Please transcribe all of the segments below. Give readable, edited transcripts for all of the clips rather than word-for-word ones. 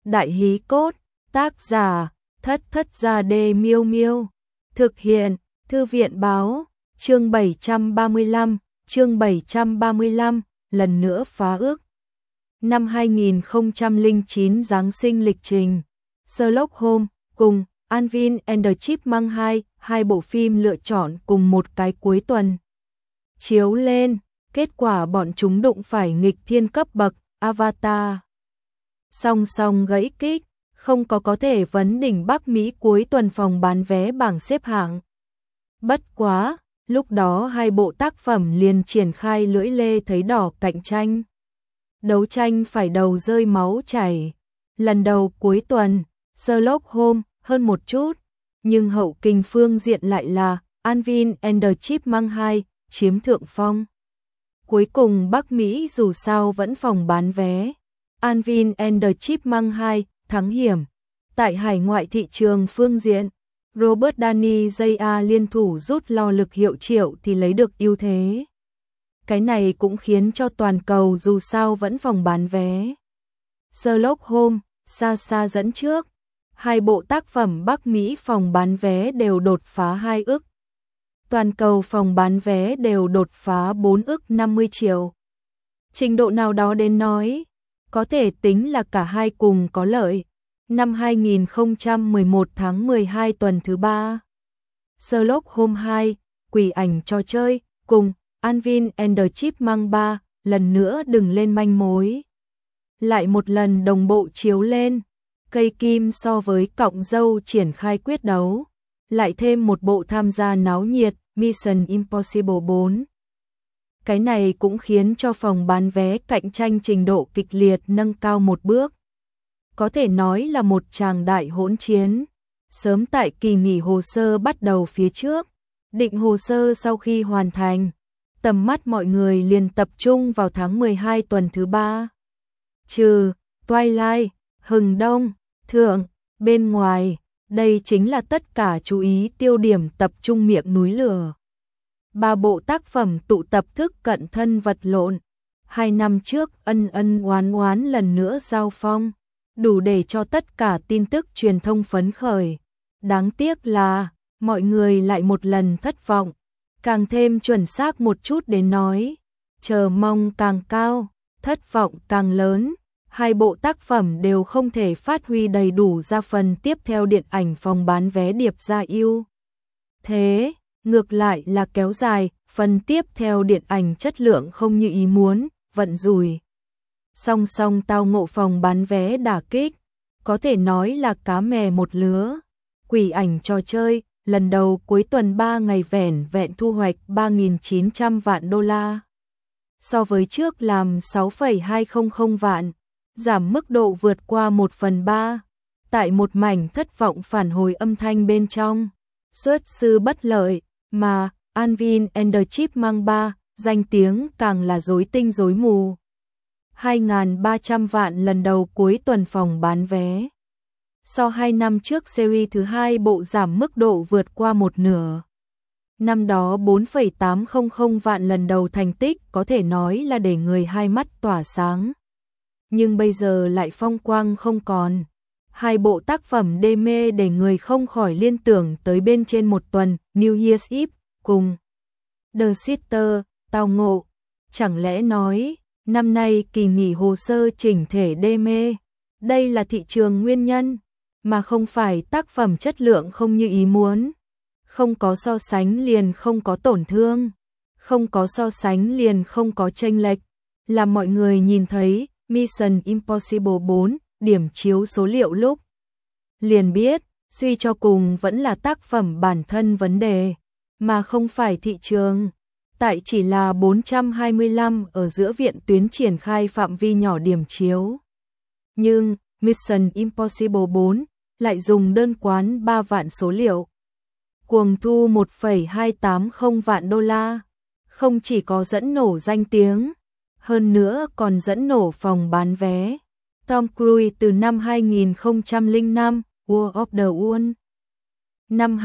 Đại hí cốt, tác giả, Thất Gia Đê Miêu Miêu. Thực hiện, Thư viện báo, chương 735, lần nữa phá ước. Năm 2009 Giáng sinh lịch trình. Sherlock Holmes cùng Alvin and the Chipmunks 2, hai bộ phim lựa chọn cùng một cái cuối tuần. Chiếu lên, kết quả bọn chúng đụng phải nghịch thiên cấp bậc, Avatar. Song song gãy kích, không có thể vấn đỉnh Bắc Mỹ cuối tuần phòng bán vé bảng xếp hạng. Bất quá, lúc đó hai bộ tác phẩm liền triển khai lưỡi lê thấy đỏ cạnh tranh. Đấu tranh phải đầu rơi máu chảy. Lần đầu cuối tuần, Sherlock Holmes hơn một chút, nhưng hậu kinh phương diện lại là Alvin and the Chipmunks 2 chiếm thượng phong. Cuối cùng Bắc Mỹ dù sao vẫn phòng bán vé. Alvin and the Chipmunks 2 thắng hiểm. Tại hải ngoại thị trường phương diện, Robert Downey Jr. liên thủ rút lo lực hiệu triệu thì lấy được ưu thế. Cái này cũng khiến cho toàn cầu dù sao vẫn phòng bán vé. Sherlock Holmes xa dẫn trước. Hai bộ tác phẩm Bắc Mỹ phòng bán vé đều đột phá 2 ức. Toàn cầu phòng bán vé đều đột phá 4 ức 50 triệu. Trình độ nào đó đến nói, có thể tính là cả hai cùng có lợi. Năm 2011 tháng 12 tuần thứ 3, Sherlock Holmes 2, Quỷ ảnh trò chơi, cùng Alvin and the Chipmunks 3, lần nữa đừng lên manh mối. Lại một lần đồng bộ chiếu lên, cây kim so với cọng dâu triển khai quyết đấu. Lại thêm một bộ tham gia náo nhiệt, Mission Impossible 4. Cái này cũng khiến cho phòng bán vé cạnh tranh trình độ kịch liệt nâng cao một bước. Có thể nói là một tràng đại hỗn chiến. Sớm tại kỳ nghỉ hồ sơ bắt đầu phía trước, định hồ sơ sau khi hoàn thành, tầm mắt mọi người liền tập trung vào tháng 12 tuần thứ 3. Trừ Twilight, Hừng Đông, Thượng, bên ngoài, đây chính là tất cả chú ý tiêu điểm tập trung miệng núi lửa. Ba bộ tác phẩm tụ tập thức cận thân vật lộn. 2 năm trước ân oán lần nữa giao phong, đủ để cho tất cả tin tức truyền thông phấn khởi. Đáng tiếc là, mọi người lại một lần thất vọng. Càng thêm chuẩn xác một chút đến nói, chờ mong càng cao, thất vọng càng lớn. Hai bộ tác phẩm đều không thể phát huy đầy đủ ra phần tiếp theo điện ảnh phòng bán vé điệp ra ưu thế, ngược lại là kéo dài, phần tiếp theo điện ảnh chất lượng không như ý muốn, vận rủi. Song song tao ngộ phòng bán vé đả kích, có thể nói là cá mè một lứa. Quỷ ảnh trò chơi, lần đầu cuối tuần 3 ngày vẻn vẹn thu hoạch 3.900 vạn đô la. So với trước làm 6,200 vạn, giảm mức độ vượt qua 1/3. Tại một mảnh thất vọng phản hồi âm thanh bên trong, xuất sư bất lợi, mà Alvin and the Chipmunks 3, danh tiếng càng là rối tinh rối mù. 2.300 vạn lần đầu cuối tuần phòng bán vé. Sau 2 năm trước series thứ 2 bộ giảm mức độ vượt qua một nửa. Năm đó 4,800 vạn lần đầu thành tích có thể nói là để người hai mắt tỏa sáng. Nhưng bây giờ lại phong quang không còn. Hai bộ tác phẩm đê mê để người không khỏi liên tưởng tới bên trên một tuần, New Year's Eve, cùng The Sister, tao ngộ. Chẳng lẽ nói, năm nay kỳ nghỉ hồ sơ chỉnh thể đê mê, đây là thị trường nguyên nhân, mà không phải tác phẩm chất lượng không như ý muốn. Không có so sánh liền không có tổn thương, không có so sánh liền không có chênh lệch. Là mọi người nhìn thấy Mission Impossible 4 điểm chiếu số liệu lúc liền biết, suy cho cùng vẫn là tác phẩm bản thân vấn đề, mà không phải thị trường. Tại chỉ là 425 ở giữa viện tuyến triển khai phạm vi nhỏ điểm chiếu. Nhưng Mission Impossible 4 lại dùng đơn quán 3 vạn số liệu. Cuồng thu 1,280 vạn đô la. Không chỉ có dẫn nổ danh tiếng, hơn nữa còn dẫn nổ phòng bán vé. Tom Cruise từ năm 2005, War of the World. Năm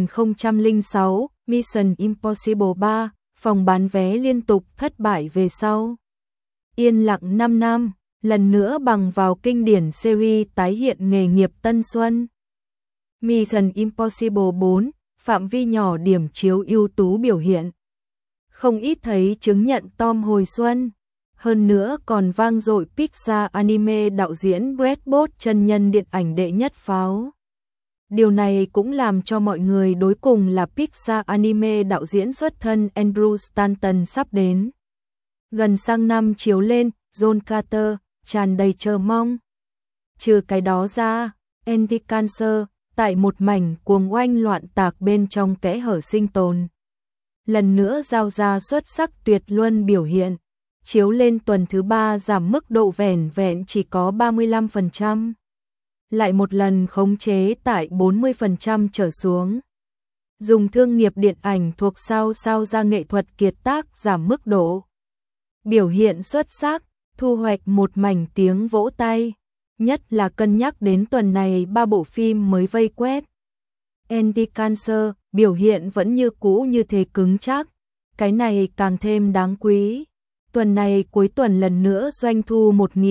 2006, Mission Impossible 3, phòng bán vé liên tục thất bại về sau. Yên lặng 5 năm, lần nữa bằng vào kinh điển series tái hiện nghề nghiệp tân xuân. Mission Impossible 4, phạm vi nhỏ điểm chiếu ưu tú biểu hiện. Không ít thấy chứng nhận Tom hồi xuân. Hơn nữa còn vang dội Pixar anime đạo diễn Brad Pitt chân nhân điện ảnh đệ nhất pháo. Điều này cũng làm cho mọi người đối cùng là Pixar anime đạo diễn xuất thân Andrew Stanton sắp đến. Gần sang năm chiếu lên, John Carter, tràn đầy chờ mong. Trừ cái đó ra, Andy Cancer, tại một mảnh cuồng oanh loạn tạc bên trong kẽ hở sinh tồn. Lần nữa giao ra xuất sắc tuyệt luân biểu hiện. Chiếu lên tuần thứ 3 giảm mức độ vẻn vẹn chỉ có 35%. Lại một lần khống chế tại 40% trở xuống. Dùng thương nghiệp điện ảnh thuộc sao ra nghệ thuật kiệt tác giảm mức độ. Biểu hiện xuất sắc, thu hoạch một mảnh tiếng vỗ tay. Nhất là cân nhắc đến tuần này 3 bộ phim mới vây quét. Andy Cancer, biểu hiện vẫn như cũ như thế cứng chắc. Cái này càng thêm đáng quý. Tuần này cuối tuần lần nữa doanh thu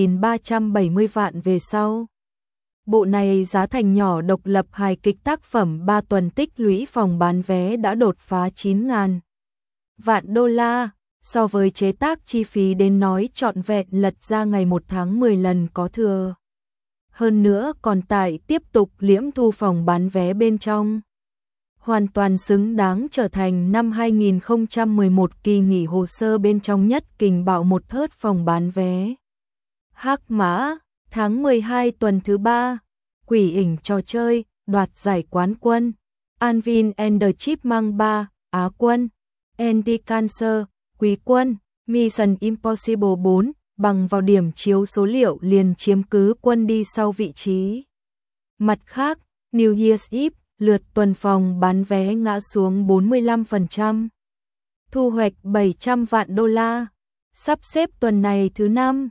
1.370 vạn về sau. Bộ này giá thành nhỏ độc lập hài kịch tác phẩm 3 tuần tích lũy phòng bán vé đã đột phá 9.000 vạn đô la. So với chế tác chi phí đến nói trọn vẹn lật ra ngày 1 tháng 10 lần có thừa. Hơn nữa còn tại tiếp tục liễm thu phòng bán vé bên trong. Hoàn toàn xứng đáng trở thành năm 2011 kỳ nghỉ hồ sơ bên trong nhất kình bạo một thớt phòng bán vé. Hắc Mã, tháng 12 tuần thứ 3, Quỷ ảnh trò chơi, đoạt giải quán quân. Alvin and the Chipmunks 3, Á quân. Andy Cancer, Quý quân. Mission Impossible 4, bằng vào điểm chiếu số liệu liền chiếm cứ quân đi sau vị trí. Mặt khác, New Year's Eve, lượt tuần phòng bán vé ngã xuống 45%. Thu hoạch 700 vạn đô la. Sắp xếp tuần này thứ 5,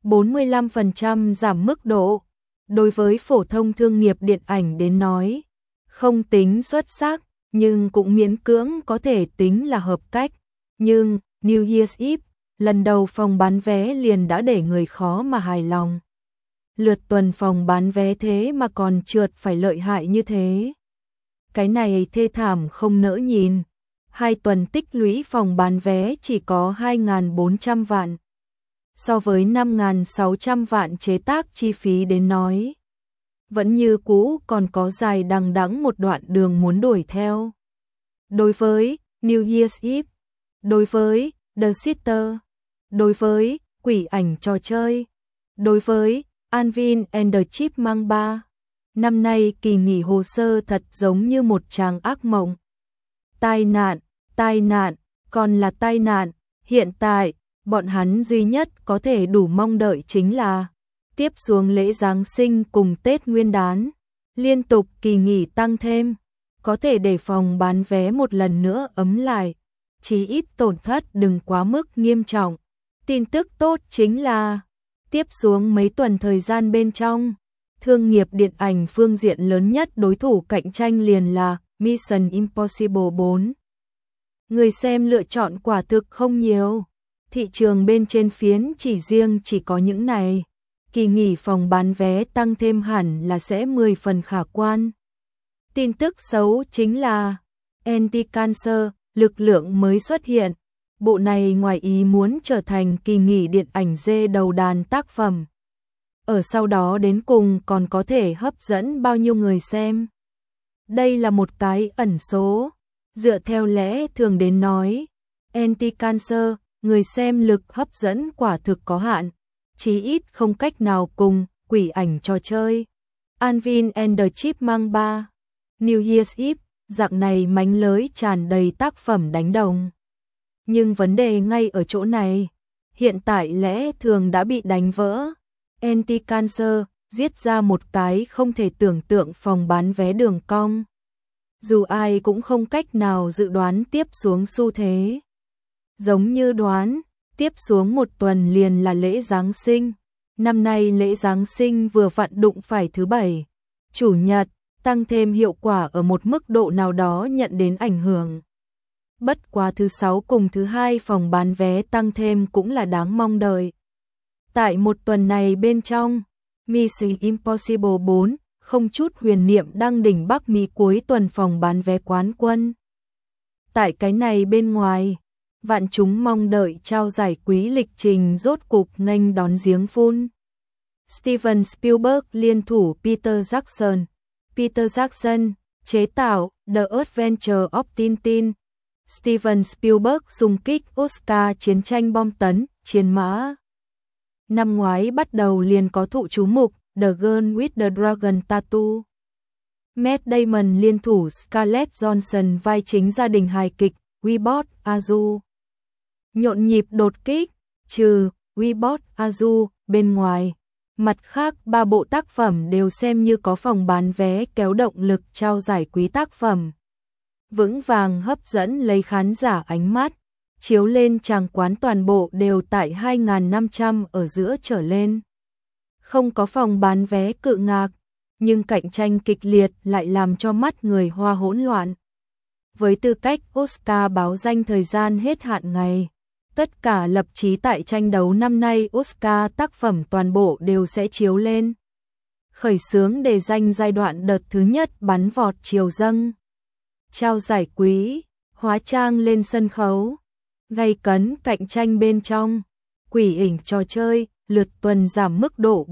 45% giảm mức độ. Đối với phổ thông thương nghiệp điện ảnh đến nói, không tính xuất sắc, nhưng cũng miễn cưỡng có thể tính là hợp cách. Nhưng, New Year's Eve, lần đầu phòng bán vé liền đã để người khó mà hài lòng. Lượt tuần phòng bán vé thế mà còn trượt phải lợi hại như thế. Cái này thê thảm không nỡ nhìn. 2 tuần tích lũy phòng bán vé chỉ có 2.400 vạn. So với 5.600 vạn chế tác chi phí đến nói. Vẫn như cũ còn có dài đằng đẵng một đoạn đường muốn đuổi theo. Đối với New Year's Eve, đối với The Sitter, đối với Quỷ ảnh trò chơi, đối với Alvin and the Chipmunks 3. Năm nay kỳ nghỉ hồ sơ thật giống như một tràng ác mộng. Tai nạn, còn là tai nạn. Hiện tại, bọn hắn duy nhất có thể đủ mong đợi chính là tiếp xuống lễ Giáng sinh cùng Tết Nguyên đán. Liên tục kỳ nghỉ tăng thêm, có thể để phòng bán vé một lần nữa ấm lại. Chí ít tổn thất đừng quá mức nghiêm trọng. Tin tức tốt chính là tiếp xuống mấy tuần thời gian bên trong, thương nghiệp điện ảnh phương diện lớn nhất đối thủ cạnh tranh liền là Mission Impossible 4. Người xem lựa chọn quả thực không nhiều. Thị trường bên trên phiến chỉ có những này. Kỳ nghỉ phòng bán vé tăng thêm hẳn là sẽ 10 phần khả quan. Tin tức xấu chính là Andy Cancer, lực lượng mới xuất hiện. Bộ này ngoài ý muốn trở thành kỳ nghỉ điện ảnh dê đầu đàn tác phẩm. Ở sau đó đến cùng còn có thể hấp dẫn bao nhiêu người xem. Đây là một cái ẩn số. Dựa theo lẽ thường đến nói, Andy Cancer, người xem lực hấp dẫn quả thực có hạn. Chí ít không cách nào cùng Quỷ ảnh trò chơi. Alvin and the Chipmunks 3. New Year's Eve, dạng này mánh lới tràn đầy tác phẩm đánh đồng. Nhưng vấn đề ngay ở chỗ này, hiện tại lẽ thường đã bị đánh vỡ. Andy Cancer giết ra một cái không thể tưởng tượng phòng bán vé đường cong. Dù ai cũng không cách nào dự đoán tiếp xuống xu thế. Giống như đoán, tiếp xuống một tuần liền là lễ Giáng sinh. Năm nay lễ Giáng sinh vừa vặn đụng phải thứ Bảy, Chủ nhật, tăng thêm hiệu quả ở một mức độ nào đó nhận đến ảnh hưởng. Bất quá thứ 6 cùng thứ 2 phòng bán vé tăng thêm cũng là đáng mong đợi. Tại một tuần này bên trong, Mission Impossible 4 không chút huyền niệm đăng đỉnh Bắc Mỹ cuối tuần phòng bán vé quán quân. Tại cái này bên ngoài, vạn chúng mong đợi trao giải quý lịch trình rốt cục nghênh đón giếng phun. Steven Spielberg liên thủ Peter Jackson. Peter Jackson chế tạo The Adventure of Tintin. Steven Spielberg xung kích Oscar chiến tranh bom tấn, chiến mã. Năm ngoái bắt đầu liền có thụ chú mục The Girl with the Dragon Tattoo. Matt Damon liên thủ Scarlett Johansson vai chính gia đình hài kịch We Bought a Zoo. Nhộn nhịp đột kích, trừ We Bought a Zoo bên ngoài. Mặt khác, 3 bộ tác phẩm đều xem như có phòng bán vé kéo động lực trao giải quý tác phẩm. Vững vàng hấp dẫn lấy khán giả ánh mắt, chiếu lên tràng quán toàn bộ đều tại 2.500 ở giữa trở lên. Không có phòng bán vé cự ngạc, nhưng cạnh tranh kịch liệt lại làm cho mắt người Hoa hỗn loạn. Với tư cách Oscar báo danh thời gian hết hạn ngày, tất cả lập chí tại tranh đấu năm nay Oscar tác phẩm toàn bộ đều sẽ chiếu lên. Khởi xướng đề danh giai đoạn đợt thứ nhất bắn vọt chiều dâng. Trao giải quý, hóa trang lên sân khấu, gay cấn cạnh tranh bên trong. Quỷ ảnh trò chơi, lượt tuần giảm mức độ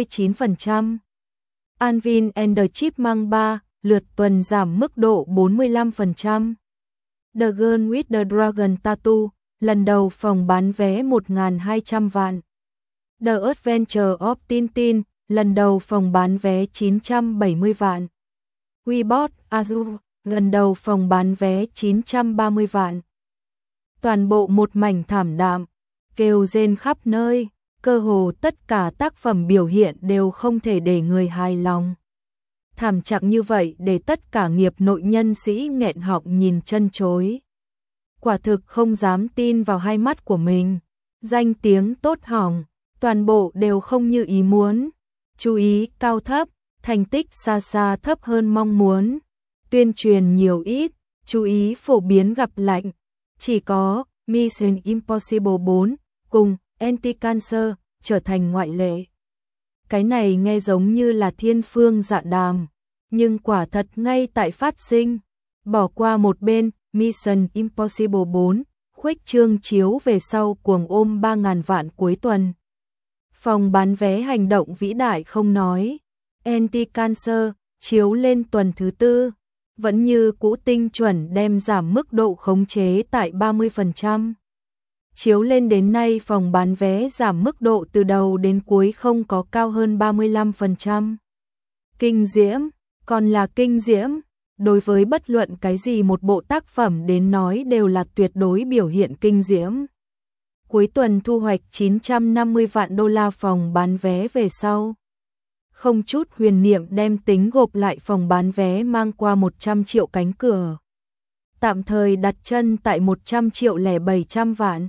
49%. Alvin and the Chipmunks 3, lượt tuần giảm mức độ 45%. The Girl with the Dragon Tattoo, lần đầu phòng bán vé 1.200 vạn. The Adventure of Tintin, lần đầu phòng bán vé 970 vạn. We Bought a Zoo, lần đầu phòng bán vé 930 vạn. Toàn bộ một mảnh thảm đạm, kêu rên khắp nơi, cơ hồ tất cả tác phẩm biểu hiện đều không thể để người hài lòng. Thảm trạng như vậy để tất cả nghiệp nội nhân sĩ nghẹn họng nhìn chân chối. Quả thực không dám tin vào hai mắt của mình. Danh tiếng tốt hỏng, toàn bộ đều không như ý muốn. Chú ý cao thấp, thành tích xa xa thấp hơn mong muốn. Tuyên truyền nhiều ít, chú ý phổ biến gặp lạnh. Chỉ có Mission Impossible 4 cùng Anti-Cancer trở thành ngoại lệ. Cái này nghe giống như là thiên phương dạ đàm, nhưng quả thật ngay tại phát sinh. Bỏ qua một bên, Mission Impossible 4 khuếch trương chiếu về sau cuồng ôm 3.000 vạn cuối tuần. Phòng bán vé hành động vĩ đại không nói. Anti-Cancer chiếu lên tuần thứ tư, vẫn như cũ tinh chuẩn đem giảm mức độ khống chế tại 30%. Chiếu lên đến nay phòng bán vé giảm mức độ từ đầu đến cuối không có cao hơn 35%. Kinh diễm, còn là kinh diễm. Đối với bất luận cái gì một bộ tác phẩm đến nói đều là tuyệt đối biểu hiện kinh diễm. Cuối tuần thu hoạch 950 vạn đô la phòng bán vé về sau. Không chút huyền niệm đem tính gộp lại phòng bán vé mang qua 100 triệu cánh cửa. Tạm thời đặt chân tại 100 triệu lẻ 700 vạn.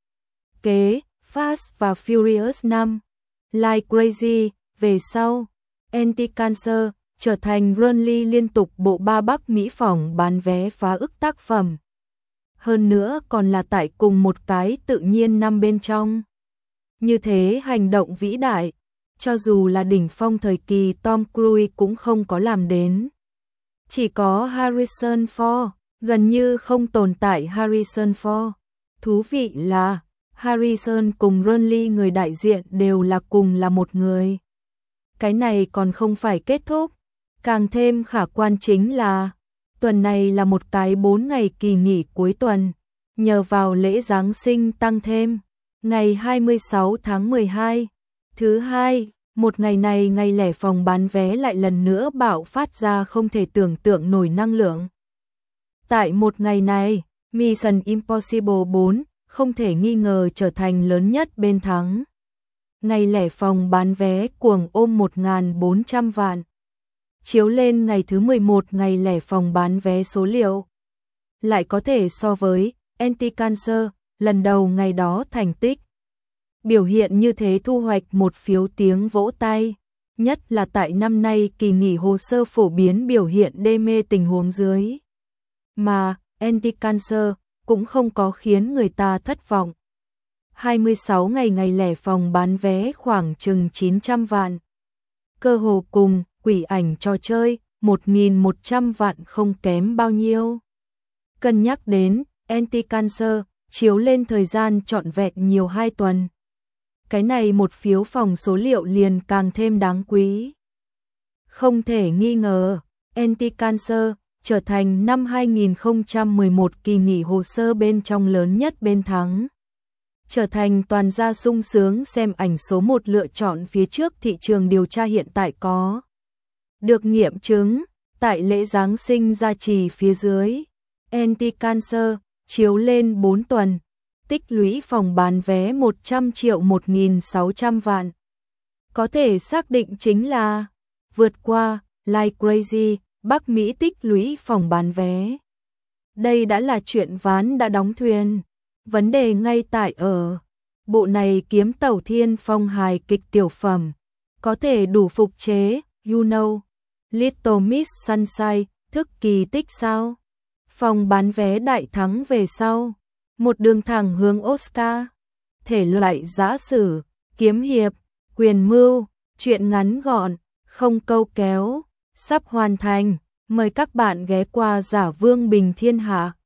Kế, Fast và Furious 5, Like Crazy, về sau, Anti-Cancer trở thành Runly liên tục bộ 3 Bắc Mỹ phòng bán vé phá ức tác phẩm. Hơn nữa còn là tại cùng một cái tự nhiên năm bên trong. Như thế hành động vĩ đại, cho dù là đỉnh phong thời kỳ Tom Cruise cũng không có làm đến. Chỉ có Harrison Ford, gần như không tồn tại Harrison Ford. Thú vị là Harrison cùng Runly người đại diện đều là cùng là một người. Cái này còn không phải kết thúc. Càng thêm khả quan chính là tuần này là một cái 4 ngày kỳ nghỉ cuối tuần, nhờ vào lễ Giáng sinh tăng thêm, ngày 26 tháng 12, thứ hai, một ngày này ngày lẻ phòng bán vé lại lần nữa bạo phát ra không thể tưởng tượng nổi năng lượng. Tại một ngày này, Mission Impossible 4 không thể nghi ngờ trở thành lớn nhất bên thắng. Ngày lẻ phòng bán vé cuồng ôm 1.400 vạn. Chiếu lên ngày thứ 11 ngày lẻ phòng bán vé số liệu. Lại có thể so với Anti-Cancer, lần đầu ngày đó thành tích. Biểu hiện như thế thu hoạch một phiếu tiếng vỗ tay. Nhất là tại năm nay kỳ nghỉ hồ sơ phổ biến biểu hiện đê mê tình huống dưới. Mà Anti-Cancer cũng không có khiến người ta thất vọng. 26 ngày ngày lẻ phòng bán vé khoảng chừng 900 vạn. Cơ hồ cùng Quỷ Ảnh trò chơi, 1.100 vạn không kém bao nhiêu. Cân nhắc đến Anti-Cancer chiếu lên thời gian trọn vẹn nhiều 2 tuần. Cái này một phiếu phòng số liệu liền càng thêm đáng quý. Không thể nghi ngờ, Anti-Cancer trở thành năm 2011 kỳ nghỉ hồ sơ bên trong lớn nhất bên thắng. Trở thành toàn gia sung sướng xem ảnh số 1 lựa chọn phía trước thị trường điều tra hiện tại có. Được nghiệm chứng, tại lễ Giáng sinh gia trì phía dưới, Anti-Cancer chiếu lên 4 tuần, tích lũy phòng bán vé 100 triệu 1.600 vạn. Có thể xác định chính là vượt qua Like Crazy, Bắc Mỹ tích lũy phòng bán vé. Đây đã là chuyện ván đã đóng thuyền. Vấn đề ngay tại ở bộ này kiếm tẩu thiên phong hài kịch tiểu phẩm, có thể đủ phục chế You Know, Little Miss Sunshine, thức kỳ tích sao? Phòng bán vé đại thắng về sau, một đường thẳng hướng Oscar. Thể loại giã sử, kiếm hiệp, quyền mưu, truyện ngắn gọn, không câu kéo, sắp hoàn thành. Mời các bạn ghé qua Giả Vương Bình Thiên Hạ.